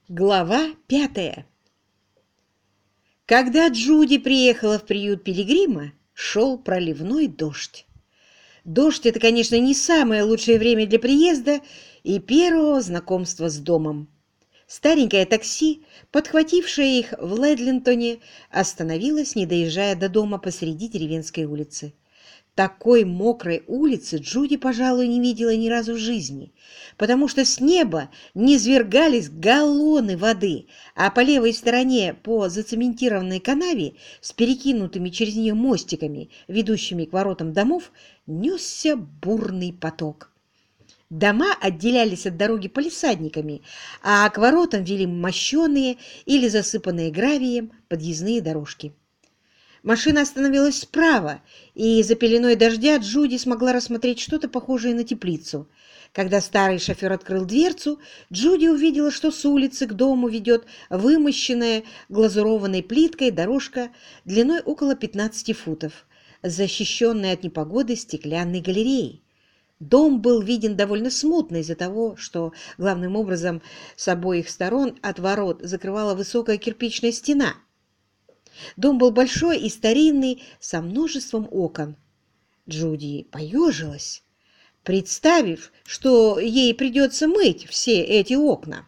Глава 5. Когда Джуди приехала в приют Пилигрима, шел проливной дождь. Дождь — это, конечно, не самое лучшее время для приезда и первого знакомства с домом. Старенькое такси, подхватившее их в Ледлинтоне, остановилось, не доезжая до дома посреди деревенской улицы. Такой мокрой улицы Джуди, пожалуй, не видела ни разу в жизни, потому что с неба низвергались галлоны воды, а по левой стороне по зацементированной канаве с перекинутыми через нее мостиками, ведущими к воротам домов, несся бурный поток. Дома отделялись от дороги палисадниками, а к воротам вели мощеные или засыпанные гравием подъездные дорожки. Машина остановилась справа, и за пеленой дождя Джуди смогла рассмотреть что-то похожее на теплицу. Когда старый шофер открыл дверцу, Джуди увидела, что с улицы к дому ведет вымощенная глазурованной плиткой дорожка длиной около 15 футов, защищенная от непогоды стеклянной галереей. Дом был виден довольно смутно из-за того, что главным образом с обоих сторон от ворот закрывала высокая кирпичная стена. Дом был большой и старинный, со множеством окон. Джуди поежилась, представив, что ей придется мыть все эти окна.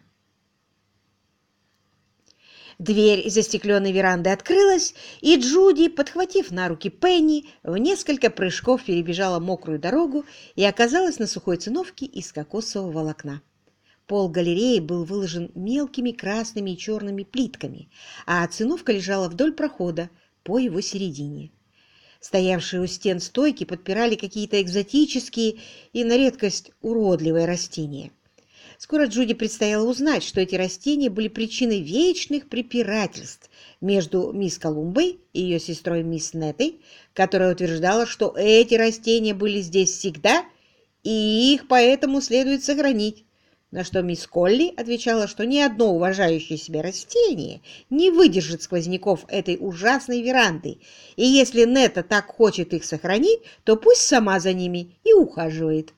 Дверь застекленной веранды открылась, и Джуди, подхватив на руки Пенни, в несколько прыжков перебежала мокрую дорогу и оказалась на сухой циновке из кокосового волокна. Пол галереи был выложен мелкими красными и черными плитками, а циновка лежала вдоль прохода по его середине. Стоявшие у стен стойки подпирали какие-то экзотические и на редкость уродливые растения. Скоро Джуди предстояло узнать, что эти растения были причиной вечных препирательств между мисс Колумбой и ее сестрой мисс Неттой, которая утверждала, что эти растения были здесь всегда, и их поэтому следует сохранить. На что мисс Колли отвечала, что ни одно уважающее себя растение не выдержит сквозняков этой ужасной веранды, и если Нетта так хочет их сохранить, то пусть сама за ними и ухаживает.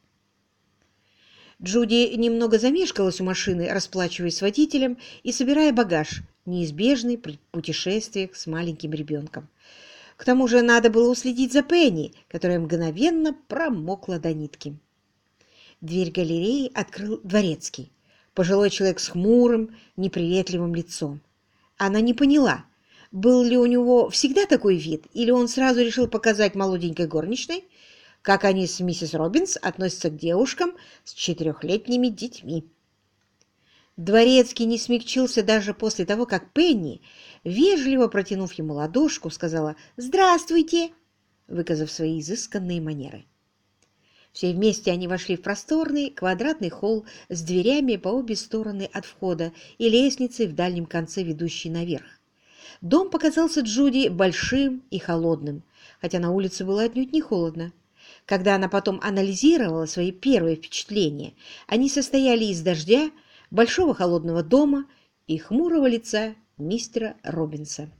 Джуди немного замешкалась у машины, расплачиваясь с водителем и собирая багаж, неизбежный при путешествиях с маленьким ребенком. К тому же надо было уследить за Пенни, которая мгновенно промокла до нитки. Дверь галереи открыл дворецкий, пожилой человек с хмурым, неприветливым лицом. Она не поняла, был ли у него всегда такой вид, или он сразу решил показать молоденькой горничной, как они с миссис Робинс относятся к девушкам с 4-летними детьми. Дворецкий не смягчился даже после того, как Пенни, вежливо протянув ему ладошку, сказала «Здравствуйте», выказав свои изысканные манеры. Все вместе они вошли в просторный квадратный холл с дверями по обе стороны от входа и лестницей в дальнем конце, ведущей наверх. Дом показался Джуди большим и холодным, хотя на улице было отнюдь не холодно. Когда она потом анализировала свои первые впечатления, они состояли из дождя, большого холодного дома и хмурого лица мистера Робинса.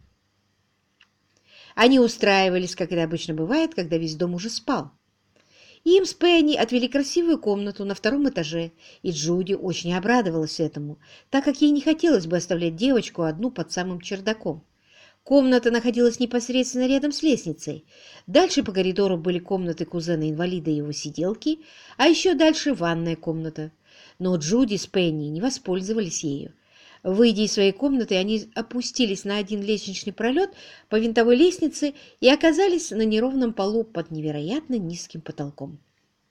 Они устраивались, как это обычно бывает, когда весь дом уже спал. Им с Пенни отвели красивую комнату на 2-м этаже, и Джуди очень обрадовалась этому, так как ей не хотелось бы оставлять девочку одну под самым чердаком. Комната находилась непосредственно рядом с лестницей. Дальше по коридору были комнаты кузена-инвалида и его сиделки, а еще дальше ванная комната. Но Джуди с Пенни не воспользовались ею. Выйдя из своей комнаты, они опустились на один лестничный пролет по винтовой лестнице и оказались на неровном полу под невероятно низким потолком.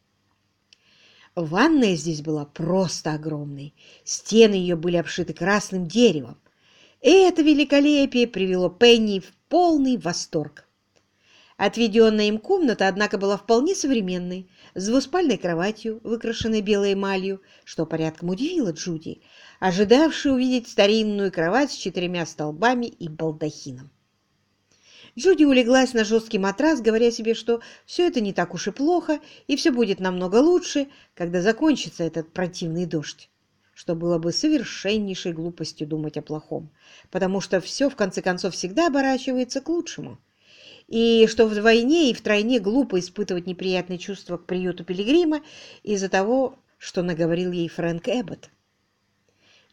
Ванная здесь была просто огромной. Стены ее были обшиты красным деревом. Это великолепие привело Пенни в полный восторг. Отведенная им комната, однако, была вполне современной, с двуспальной кроватью, выкрашенной белой эмалью, что порядком удивило Джуди, ожидавшую увидеть старинную кровать с 4 столбами и балдахином. Джуди улеглась на жесткий матрас, говоря себе, что все это не так уж и плохо, и все будет намного лучше, когда закончится этот противный дождь, что было бы совершеннейшей глупостью думать о плохом, потому что все, в конце концов, всегда оборачивается к лучшему. И что вдвойне и втройне глупо испытывать неприятные чувства к приюту Пилигрима из-за того, что наговорил ей Фрэнк Эббот.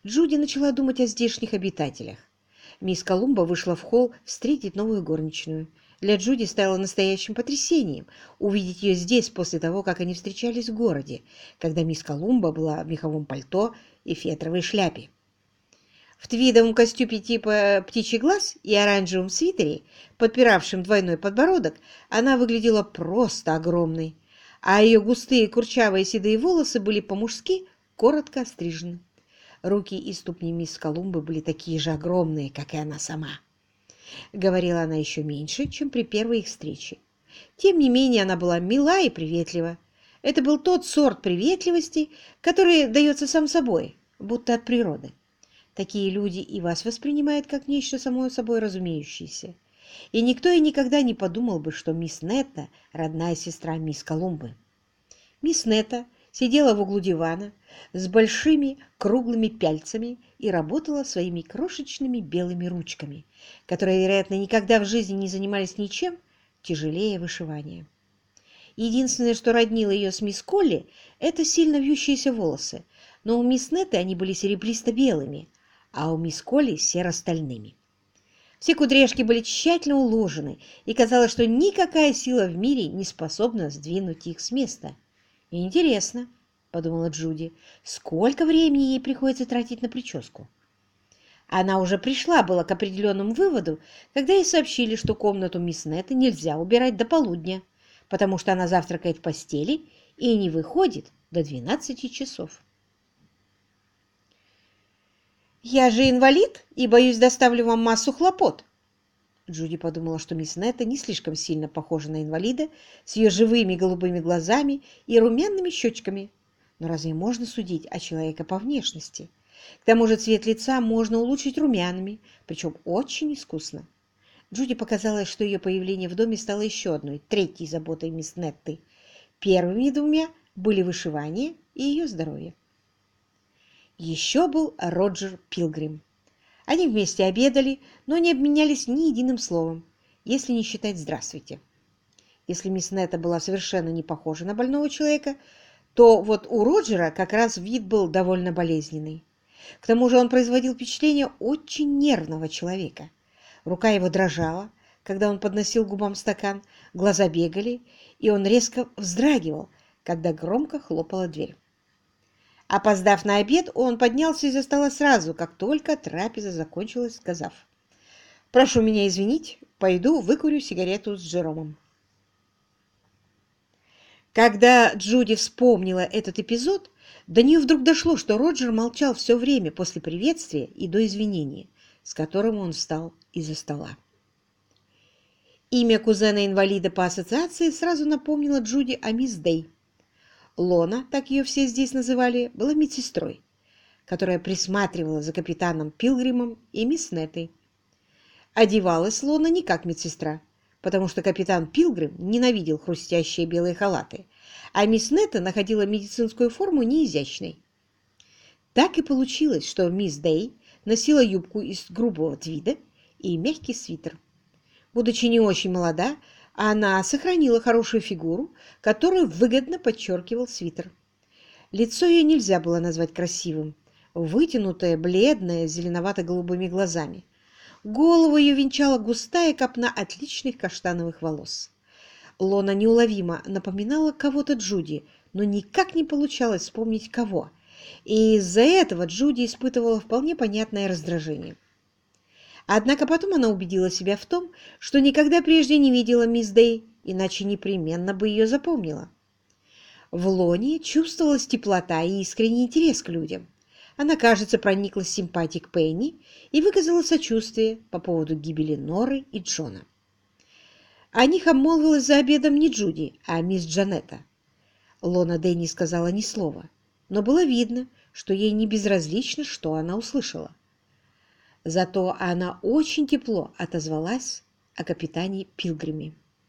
Джуди начала думать о здешних обитателях. Мисс Колумба вышла в холл встретить новую горничную. Для Джуди стало настоящим потрясением увидеть ее здесь после того, как они встречались в городе, когда мисс Колумба была в меховом пальто и фетровой шляпе. В твидовом костюме типа «птичий глаз» и оранжевом свитере, подпиравшем двойной подбородок, она выглядела просто огромной, а ее густые курчавые седые волосы были по-мужски коротко острижены. Руки и ступни мисс Колумбы были такие же огромные, как и она сама. Говорила она еще меньше, чем при первой их встрече. Тем не менее, она была мила и приветлива. Это был тот сорт приветливости, который дается сам собой, будто от природы. Такие люди и вас воспринимают как нечто само собой разумеющееся. И никто и никогда не подумал бы, что мисс Нетта – родная сестра мисс Колумбы. Мисс Нетта сидела в углу дивана с большими круглыми пяльцами и работала своими крошечными белыми ручками, которые, вероятно, никогда в жизни не занимались ничем тяжелее вышивания. Единственное, что роднило ее с мисс Колли, это сильно вьющиеся волосы, но у мисс Нетты они были серебристо-белыми, а у мисс Колли серо-стальными. Все кудряшки были тщательно уложены, и казалось, что никакая сила в мире не способна сдвинуть их с места. «Интересно», — подумала Джуди, — «сколько времени ей приходится тратить на прическу?» Она уже пришла была к определенному выводу, когда ей сообщили, что комнату мисс Нетты нельзя убирать до полудня, потому что она завтракает в постели и не выходит до 12 часов. «Я же инвалид и, боюсь, доставлю вам массу хлопот». Джуди подумала, что мисс Нетта не слишком сильно похожа на инвалида с ее живыми голубыми глазами и румяными щечками. Но разве можно судить о человеке по внешности? К тому же цвет лица можно улучшить румянами, причем очень искусно. Джуди показалось, что ее появление в доме стало еще одной, третьей заботой мисс Нетты. Первыми двумя были вышивание и ее здоровье. Еще был Роджер Пилгрим. Они вместе обедали, но не обменялись ни единым словом, если не считать «здравствуйте». Если мисс Нетта была совершенно не похожа на больного человека, то вот у Роджера как раз вид был довольно болезненный. К тому же он производил впечатление очень нервного человека. Рука его дрожала, когда он подносил к губам стакан, глаза бегали, и он резко вздрагивал, когда громко хлопала дверь. Опоздав на обед, он поднялся из-за стола сразу, как только трапеза закончилась, сказав: «Прошу меня извинить, пойду выкурю сигарету с Джеромом». Когда Джуди вспомнила этот эпизод, до нее вдруг дошло, что Роджер молчал все время после приветствия и до извинения, с которым он встал из-за стола. Имя кузена-инвалида по ассоциации сразу напомнило Джуди о мисс Дэй. Лона, так ее все здесь называли, была медсестрой, которая присматривала за капитаном Пилгримом и мисс Неттой. Одевалась Лона не как медсестра, потому что капитан Пилгрим ненавидел хрустящие белые халаты, а мисс Нетта находила медицинскую форму неизящной. Так и получилось, что мисс Дэй носила юбку из грубого твида и мягкий свитер. Будучи не очень молода, она сохранила хорошую фигуру, которую выгодно подчеркивал свитер. Лицо ее нельзя было назвать красивым, вытянутое, бледное, с зеленовато-голубыми глазами. Голову ее венчала густая копна отличных каштановых волос. Лона неуловимо напоминала кого-то Джуди, но никак не получалось вспомнить кого, и из-за этого Джуди испытывала вполне понятное раздражение. Однако потом она убедила себя в том, что никогда прежде не видела мисс Дэй, иначе непременно бы ее запомнила. В Лоне чувствовалась теплота и искренний интерес к людям. Она, кажется, прониклась симпатией к Пенни и выказала сочувствие по поводу гибели Норы и Джона. О них обмолвилась за обедом не Джуди, а мисс Джанетта. Лона Дэй не сказала ни слова, но было видно, что ей не безразлично, что она услышала. Зато она очень тепло отозвалась о капитане Пилгриме.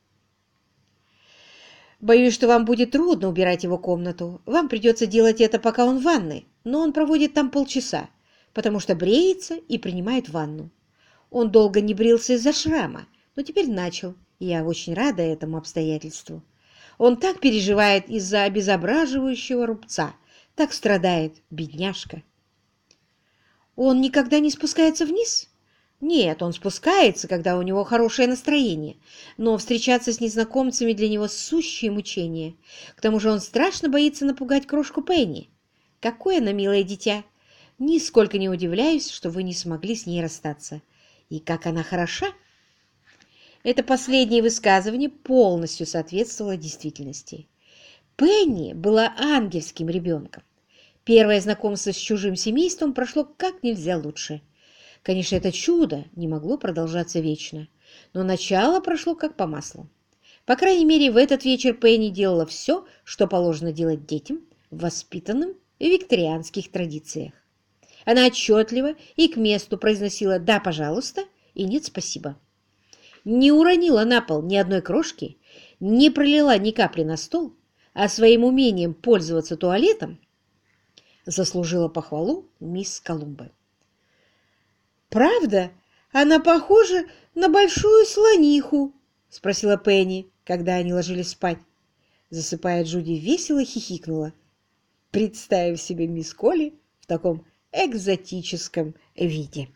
«Боюсь, что вам будет трудно убирать его комнату. Вам придется делать это, пока он в ванной, но он проводит там полчаса, потому что бреется и принимает ванну. Он долго не брился из-за шрама, но теперь начал, и я очень рада этому обстоятельству. Он так переживает из-за обезображивающего рубца, так страдает, бедняжка». Он никогда не спускается вниз? Нет, он спускается, когда у него хорошее настроение, но встречаться с незнакомцами для него сущее мучение. К тому же он страшно боится напугать крошку Пенни. Какое она милое дитя! Нисколько не удивляюсь, что вы не смогли с ней расстаться. И как она хороша! Это последнее высказывание полностью соответствовало действительности. Пенни была ангельским ребенком. Первое знакомство с чужим семейством прошло как нельзя лучше. Конечно, это чудо не могло продолжаться вечно, но начало прошло как по маслу. По крайней мере, в этот вечер Пенни делала все, что положено делать детям, воспитанным в викторианских традициях. Она отчетливо и к месту произносила «да, пожалуйста» и «нет, спасибо». Не уронила на пол ни одной крошки, не пролила ни капли на стол, а своим умением пользоваться туалетом заслужила похвалу мисс Колумбы. «Правда? Она похожа на большую слониху?» — спросила Пенни, когда они ложились спать. Засыпая, Джуди весело хихикнула, представив себе мисс Колли в таком экзотическом виде.